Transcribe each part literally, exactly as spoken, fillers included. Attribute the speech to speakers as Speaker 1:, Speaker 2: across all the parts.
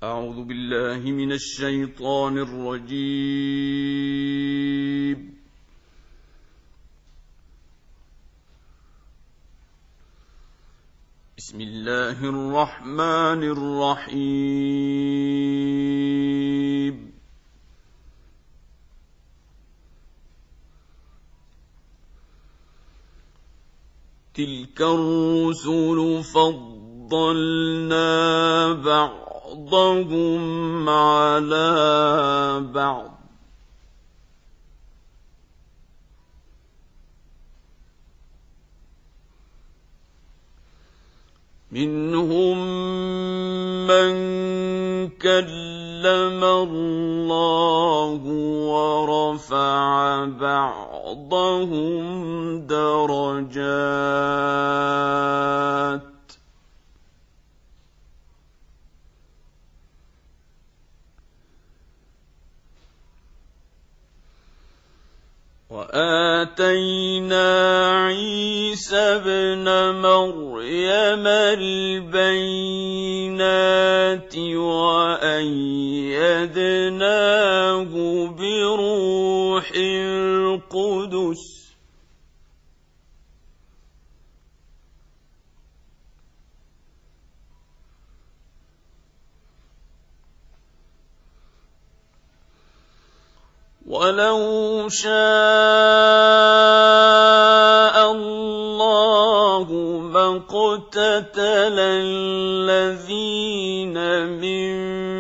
Speaker 1: أعوذ بالله من الشيطان الرجيم. بسم الله الرحمن الرحيم. تلك الرسل فضلنا بعضهم على بعض منهم من كلم الله ورفع بعضهم درجات وآتينا عيسى ابن مريم البينات وأيدناه بروح القدس ولو شاء الله ما اقتتل الذين من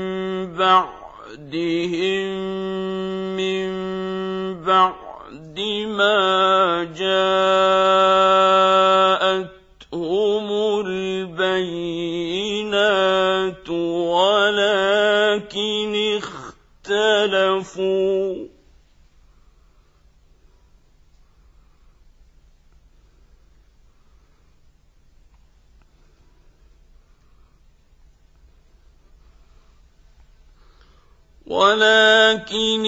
Speaker 1: بعدهم من بعد ما جاءتهم البينات ولكن اختلفوا ولكن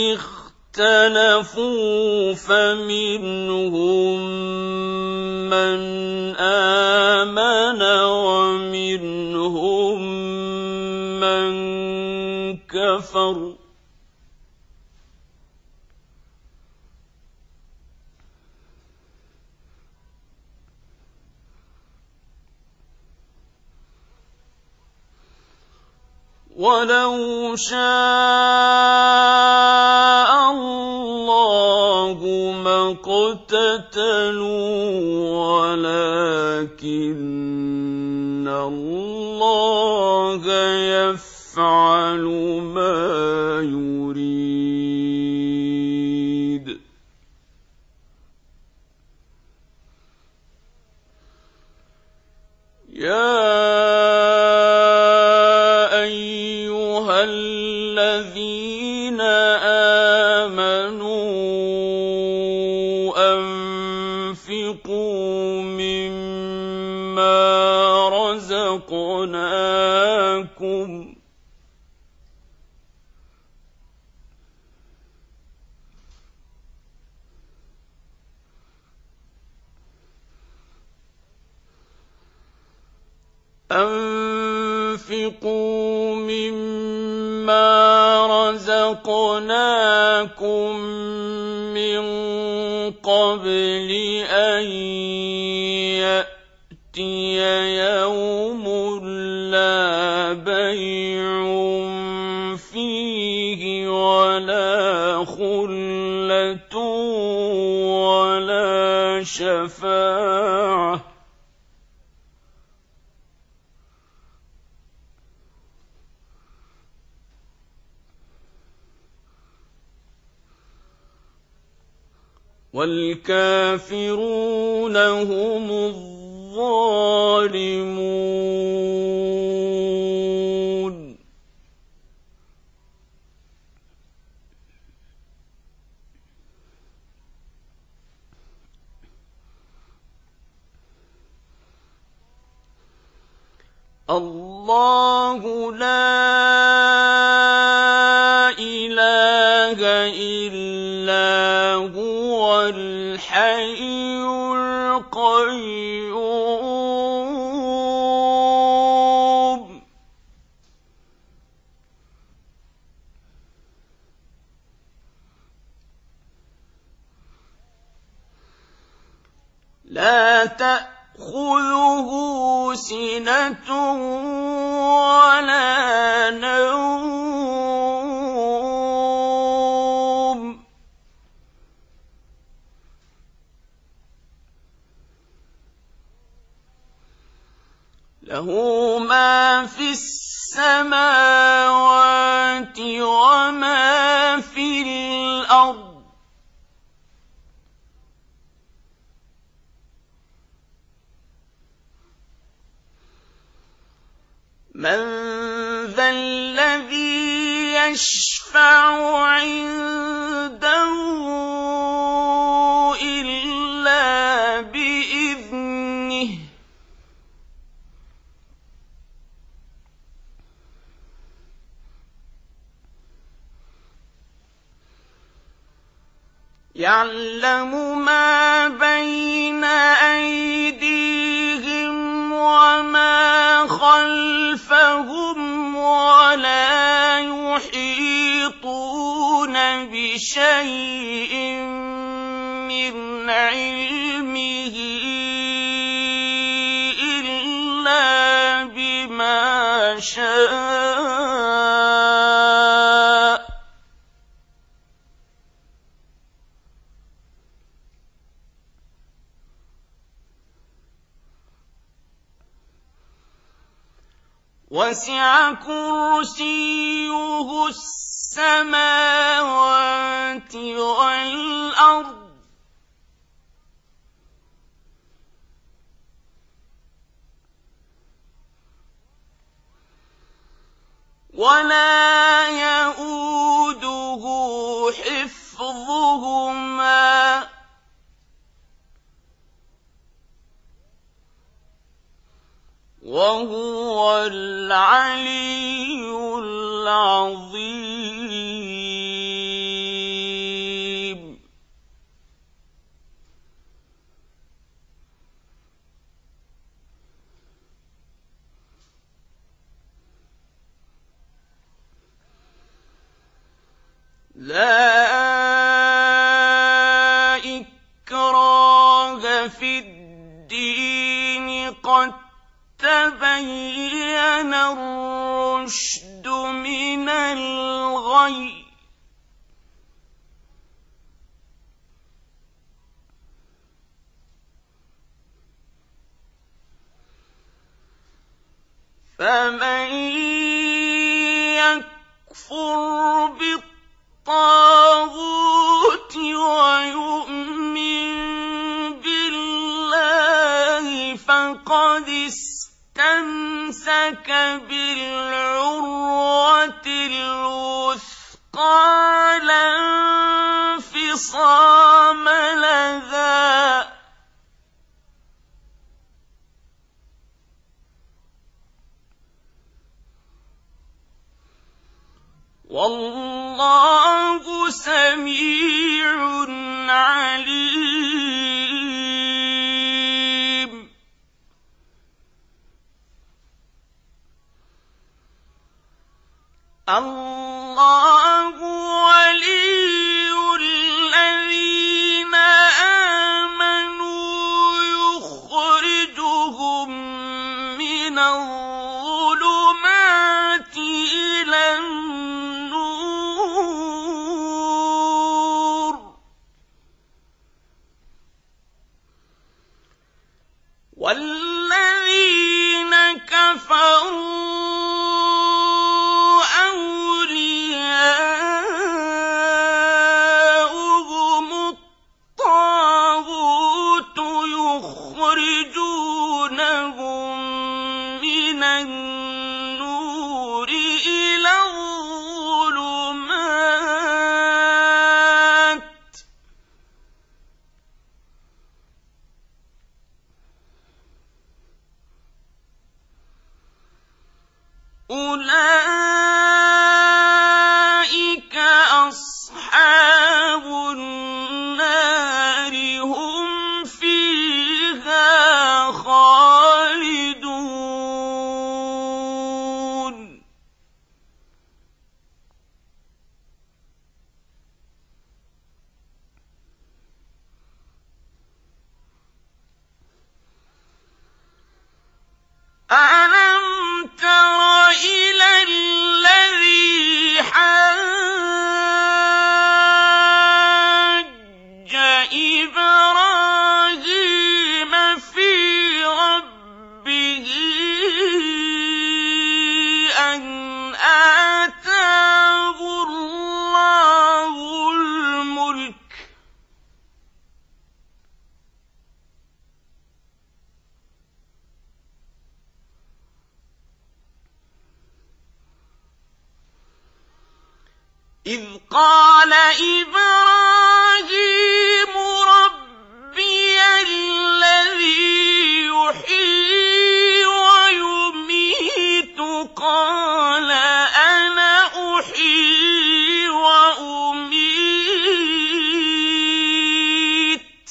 Speaker 1: اختلفوا فمنهم من آمن ومنهم من كفر ولو شاء الله ما اقتتلوا ولكن الله يفعل ما يريد. يا الذين آمنوا أنفقوا مما رزقناكم أنفقوا مما رزقناكم من قبل أن يأتي يوم لا بيع فيه ولا خلة ولا شفاعة والكافرون هم الظالمون. الله لا إله إلا هو الحي القيوم لا تأخذه سنة ولا نوم له ما في السماوات وما في الأرض من ذا الذي يشفع عنده إلا بإذنه يعلم ما بين أيديهم وما خلفهم ولا يحيطون بشيء من علمه إلا بما شاء وسع كرسيه السماوات والأرض ولا يئوده حفظهما وهو العلي العظيم لا إكراه في الدين قد تبين الرشد من الغي فمن يكفر بالطاغوت ويؤمن بالله فقد استمسك بالعروة الوثقى لا انفصام لها والله سميع عليم الله ولي الذين آمنوا يخرجهم من الظلمات إلى النور والذين كفروا أولئك أصحاب النار هم فيها خالدون إذ قال إبراهيم ربي الذي يحيي ويميت قال أنا أحيي وأميت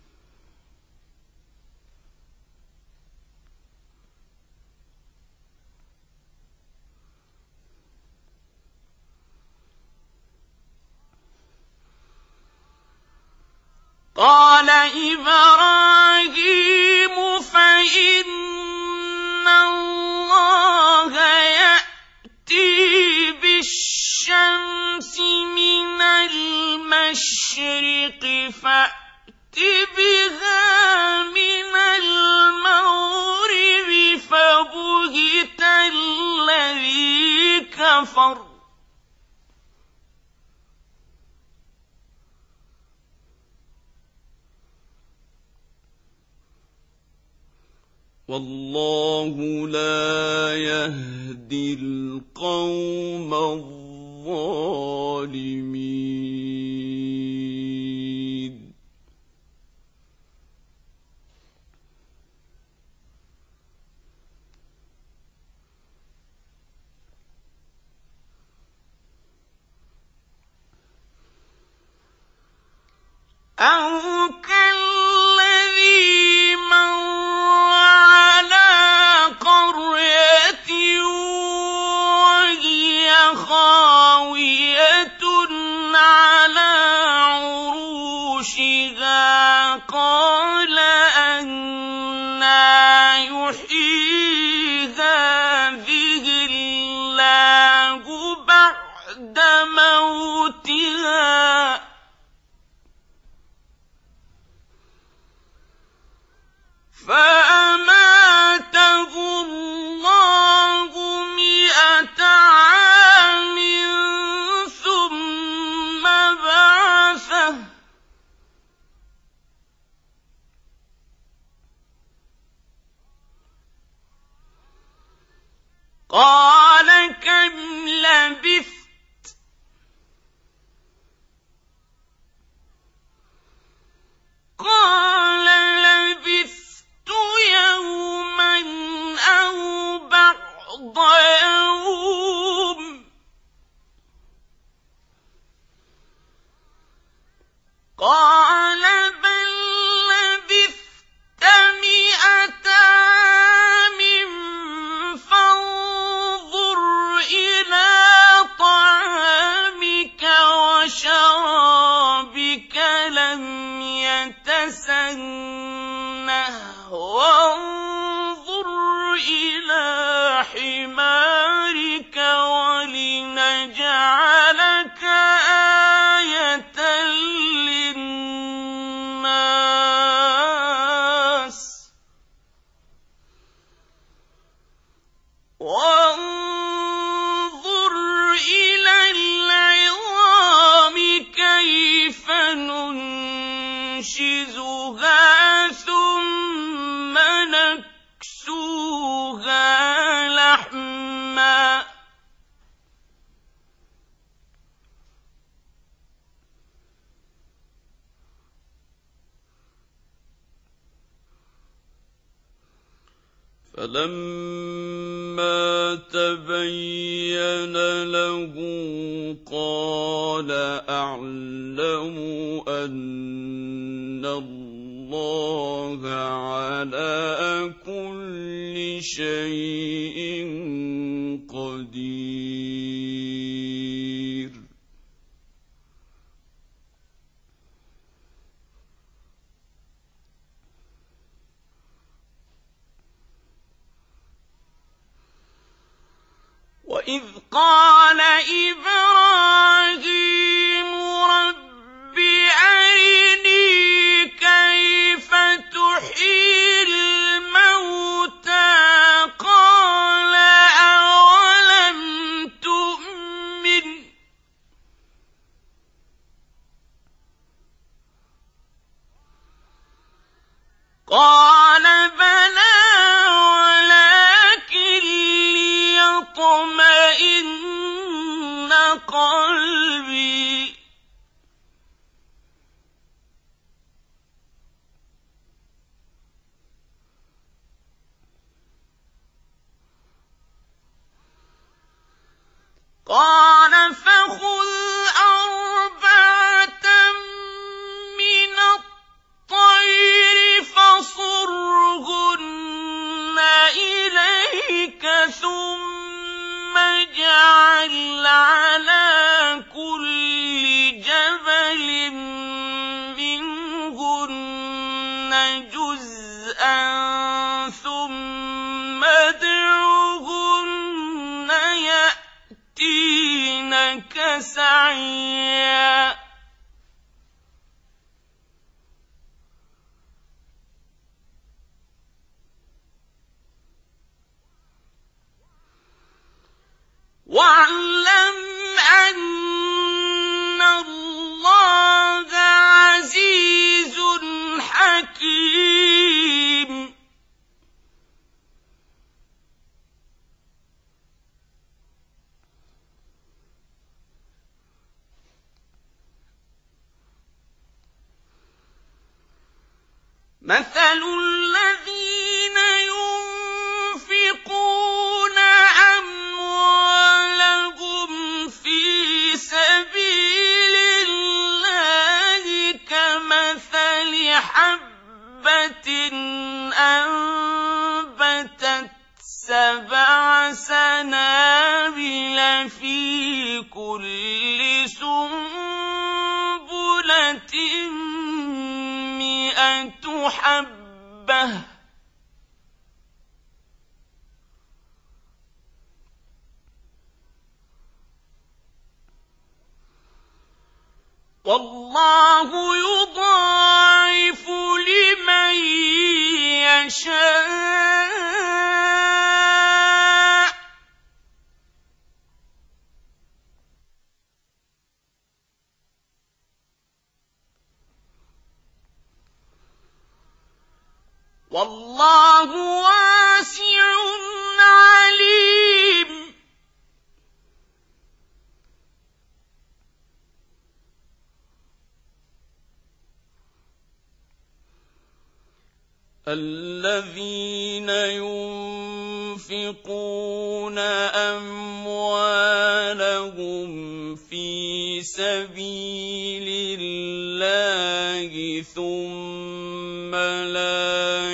Speaker 1: قال إبراهيم فإن الله يأتي بالشمس من المشرق فأت بها من المغرب فبهت الذي كفر والله لا يهدي القوم الظالمين أو كالذي مر خاوية على عروشها قال أنى يحيي هذه الله بعد موتها فأماته الله مئة عام ثم بعثه قال كم لبثت قال لبثت يوما أو بعض يوم قال بل لبثت مئة عام فانظر إلى طعامك وشرابك لم يتسنه وانظر إلى حمارك ولنجعلك آية للناس وانظر إلى العظام كيف ننشزها ثم نكسوها لحما فلما تبين له قال أعلم أن الله على كل شيء قدير وإذ قال إبراهيم رب أرني كيف تحيي الموتى قال أولم تؤمن قال بلى ولكن ليطمئن قلبي قال فخذ أربعة من الطير فصرهن إليك ثم اجعل على كل جبل منهن جزءا ثم ادعهن يأتينك سعيا واعلم أن الله عزيز حكيم مثل الذين ينفقون أموالهم في سبيل الله كمثل حبة أنبتت سبع سنابل في كل سنبلة مئة حبة والله يضاعف لمن يشاء والله واسع عليم الذين ينفقون أموالهم في سبيل الله ثم لا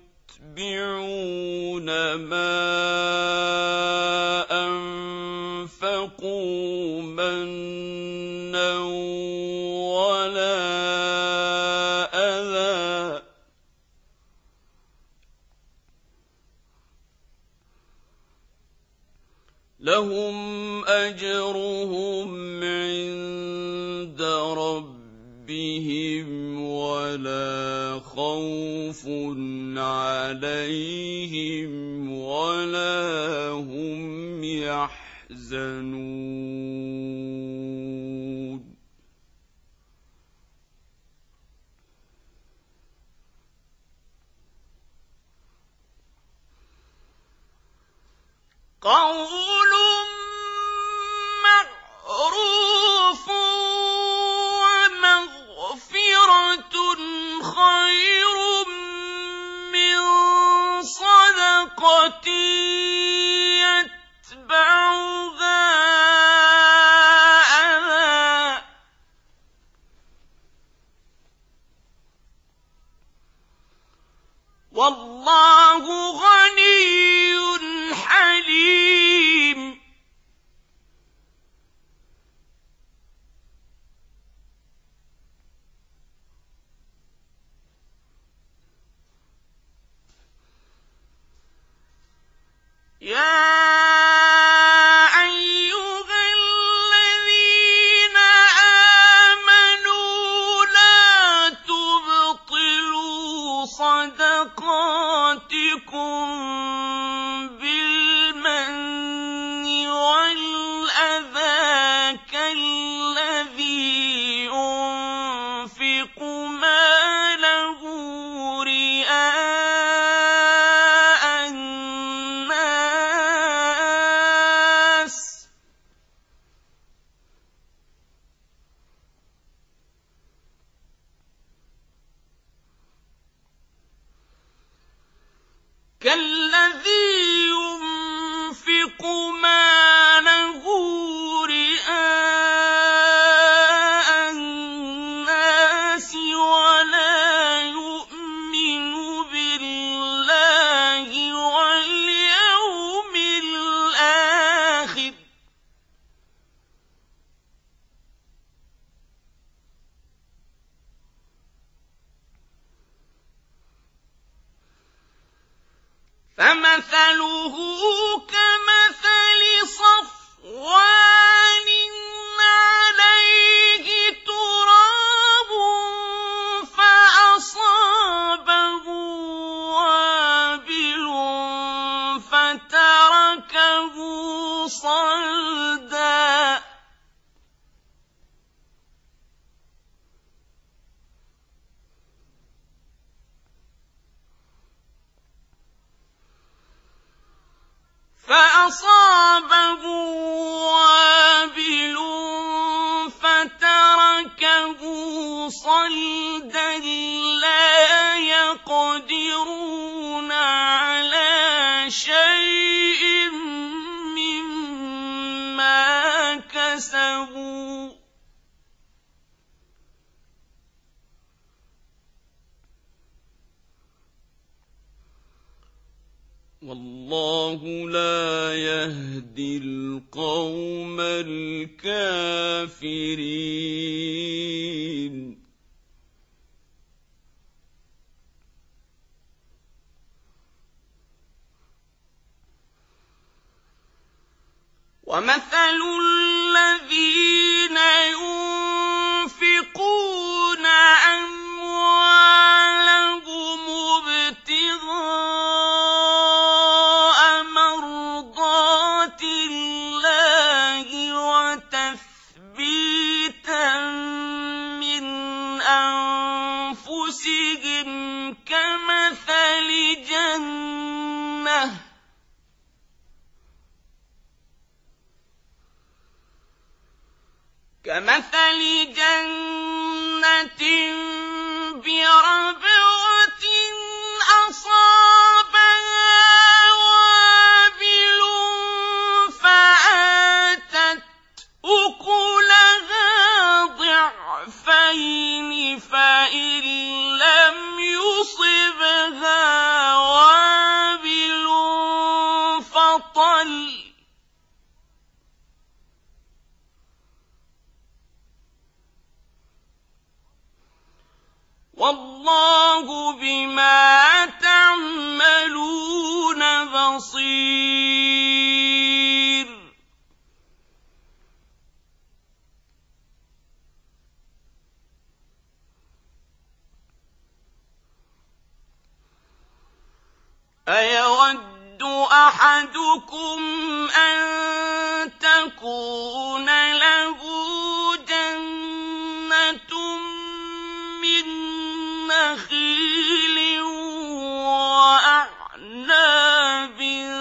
Speaker 1: يتبعون ما أنفقوا منا ولا أذى لهم أجرهم عند ربهم ولا خوف عليهم ولا هم يحزنون قول معروف ومغفرة خير من صدقة يتبعها أذى والله غني حليم أَصَابَهُ وَابِلٌ فَتَرَكَهُ صَلْدًا لَّا يَقْدِرُونَ عَلَىٰ شَيْءٍ مِّمَّا كَسَبُوا ۗ وَاللَّهُ لَا يَهْدِي الْقَوْمَ الْكَافِرِينَ. وَمَثَلُ الَّذِينَ يُنفِقُونَ أَمْوَالَهُمُ ابْتِغَاءَ مَرْضَاتِ اللَّهِ وَتَثْبِيتًا مِّنْ أَنفُسِهِمْ كَمَثَلِ جَنَّةٍ كَمَثَلِ جَنَّةٍ بِرَبْوَةٍ أَصَابَهَا وَابِلٌ فَآتَتْ أُكُلَهَا ضِعْفَيْنِ فَإِن لَّمْ يُصِبْهَا وَابِلٌ فَطَلٌّ وَاللَّهُ بِمَا تَعْمَلُونَ بَصِيرٌ. أَيَوَدُّ أَحَدُكُمْ أَن تَكُونَ لَهُ جَنَّةٌ مِّن نَّخِيلٍ وَأَعْنَابٍ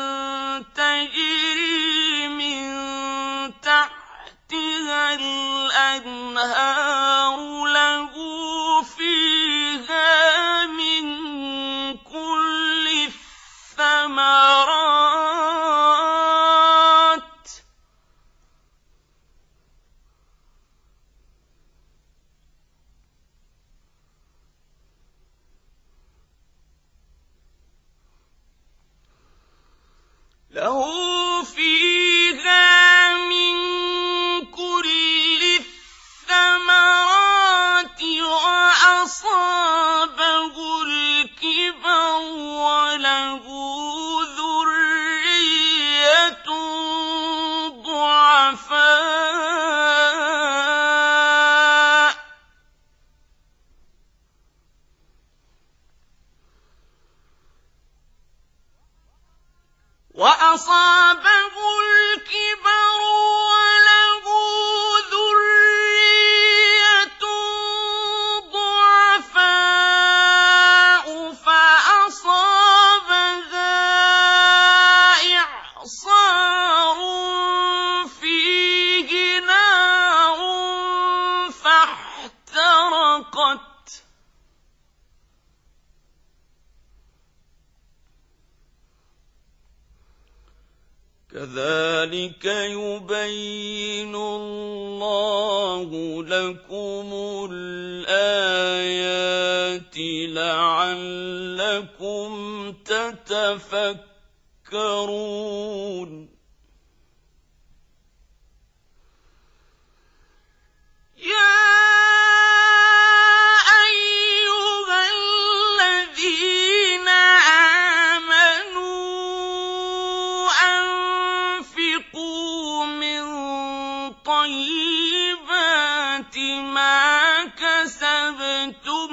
Speaker 1: تَجْرِي مِن تَحْتِهَا الْأَنْهَارُ لَهُ فِيهَا مِن كُلِّ الثَّمَرَاتِ له فيها من كل الثمرات وأصابه الكبر وله ذرية ضعفاء وأصابه الكبر وله ذرية ضعفاء فأصابها إعصار فيه نار فاحترقت كَذَٰلِكَ يُبَيِّنُ اللَّهُ لَكُمُ الْآيَاتِ لَعَلَّكُمْ تَتَفَكَّرُونَ. يَا أَيُّهَا الَّذِينَ آمَنُوا أَنفِقُوا مِن طَيِّبَاتِ مَا كَسَبْتُمْ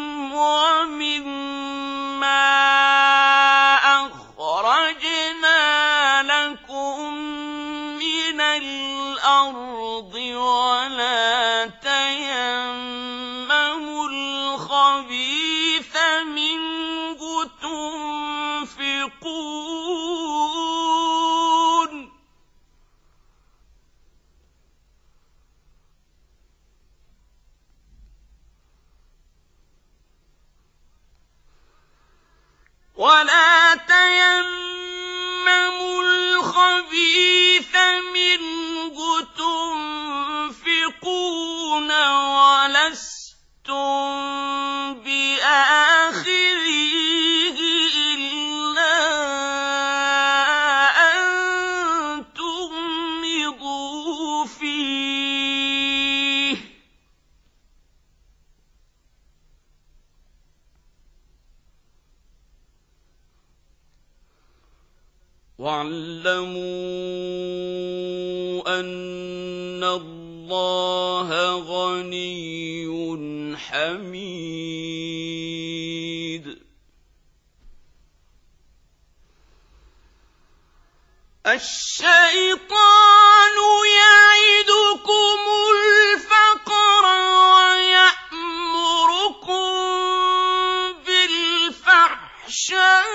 Speaker 1: وَمِمَّا أَخْرَجْنَا لَكُم مِّنَ الْأَرْضِ وَلَا تَيَمَّمُوا الْخَبِيثَ مِنْهُ تُنفِقُونَ ولا تيمموا الخبيث منه تنفقون ولستم بآخذيه إلا أن تغمضوا فيه واعلموا أن الله غني حميد. الشيطان يعدكم الفقر ويأمركم بالفحشاء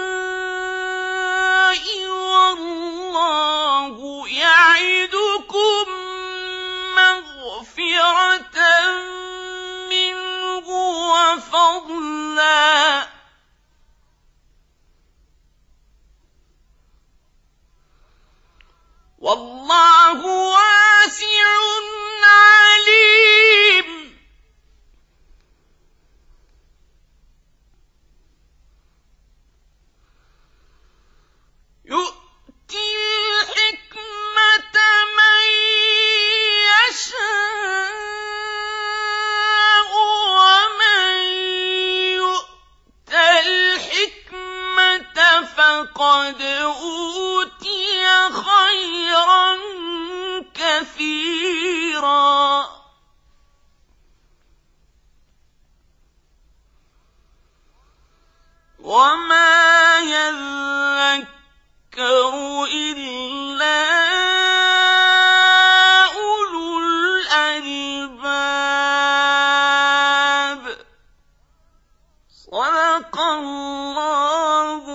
Speaker 1: والله يعدكم مغفرة منه وفضلا والله واسع عليم. يؤتي الحكمة من يشاء ومن يؤت الحكمة فقد أوتي خيرا كثيرا وما يذكر إلا أولو الألباب. صدق الله